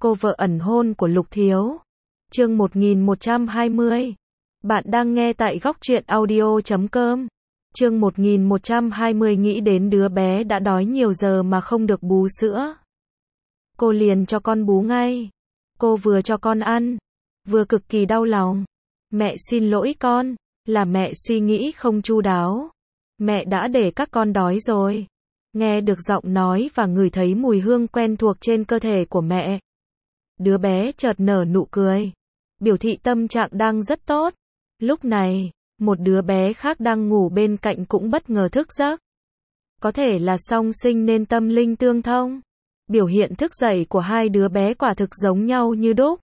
Cô vợ ẩn hôn của Lục Thiếu. Chương 1120. Bạn đang nghe tại góc truyện audio.com. Chương 1120 nghĩ đến đứa bé đã đói nhiều giờ mà không được bú sữa. Cô liền cho con bú ngay. Cô vừa cho con ăn, vừa cực kỳ đau lòng. Mẹ xin lỗi con, là mẹ suy nghĩ không chu đáo. Mẹ đã để các con đói rồi. Nghe được giọng nói và ngửi thấy mùi hương quen thuộc trên cơ thể của mẹ. Đứa bé chợt nở nụ cười, biểu thị tâm trạng đang rất tốt. Lúc này, một đứa bé khác đang ngủ bên cạnh cũng bất ngờ thức giấc. Có thể là song sinh nên tâm linh tương thông. Biểu hiện thức dậy của hai đứa bé quả thực giống nhau như đúc.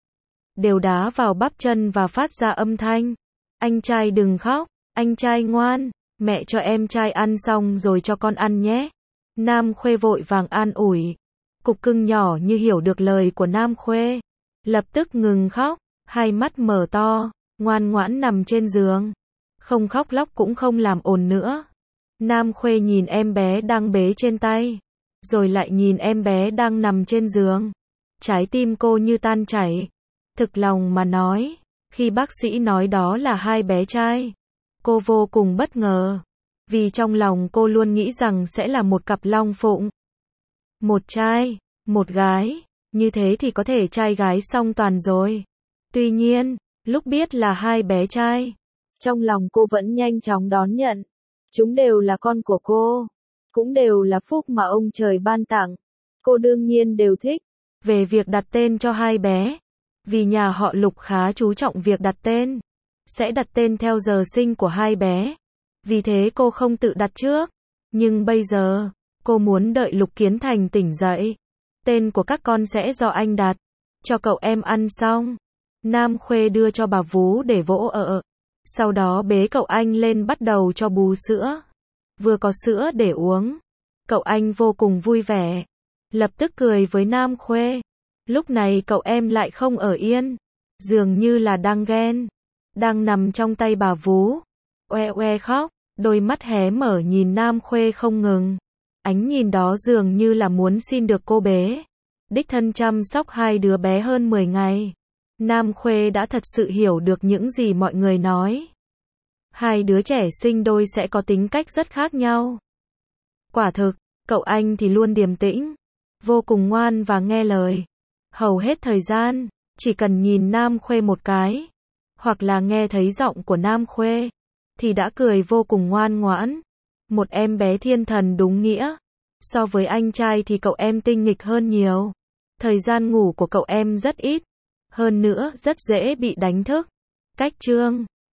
Đều đá vào bắp chân và phát ra âm thanh. Anh trai đừng khóc, anh trai ngoan, mẹ cho em trai ăn xong rồi cho con ăn nhé. Nam Khuê vội vàng an ủi. Cục cưng nhỏ như hiểu được lời của Nam Khuê, lập tức ngừng khóc, hai mắt mở to, ngoan ngoãn nằm trên giường. Không khóc lóc cũng không làm ồn nữa. Nam Khuê nhìn em bé đang bế trên tay, rồi lại nhìn em bé đang nằm trên giường. Trái tim cô như tan chảy. Thực lòng mà nói, khi bác sĩ nói đó là hai bé trai, cô vô cùng bất ngờ. Vì trong lòng cô luôn nghĩ rằng sẽ là một cặp long phụng. Một trai, một gái, như thế thì có thể trai gái song toàn rồi. Tuy nhiên, lúc biết là hai bé trai, trong lòng cô vẫn nhanh chóng đón nhận. Chúng đều là con của cô, cũng đều là phúc mà ông trời ban tặng. Cô đương nhiên đều thích. Về việc đặt tên cho hai bé, vì nhà họ Lục khá chú trọng việc đặt tên, sẽ đặt tên theo giờ sinh của hai bé. Vì thế cô không tự đặt trước. Nhưng bây giờ, cô muốn đợi Lục Kiến Thành tỉnh dậy. Tên của các con sẽ do anh đặt. Cho cậu em ăn xong, Nam Khuê đưa cho bà vú để vỗ ở. Sau đó bế cậu anh lên bắt đầu cho bú sữa. Vừa có sữa để uống, cậu anh vô cùng vui vẻ. Lập tức cười với Nam Khuê. Lúc này cậu em lại không ở yên. Dường như là đang ghen. Đang nằm trong tay bà vú. Oe oe khóc, đôi mắt hé mở nhìn Nam Khuê không ngừng. Ánh nhìn đó dường như là muốn xin được cô bế. Đích thân chăm sóc hai đứa bé hơn 10 ngày. Nam Khuê đã thật sự hiểu được những gì mọi người nói. Hai đứa trẻ sinh đôi sẽ có tính cách rất khác nhau. Quả thực, cậu anh thì luôn điềm tĩnh, vô cùng ngoan và nghe lời. Hầu hết thời gian, chỉ cần nhìn Nam Khuê một cái, hoặc là nghe thấy giọng của Nam Khuê, thì đã cười vô cùng ngoan ngoãn. Một em bé thiên thần đúng nghĩa. So với anh trai thì cậu em tinh nghịch hơn nhiều. Thời gian ngủ của cậu em rất ít. Hơn nữa rất dễ bị đánh thức. Cách chương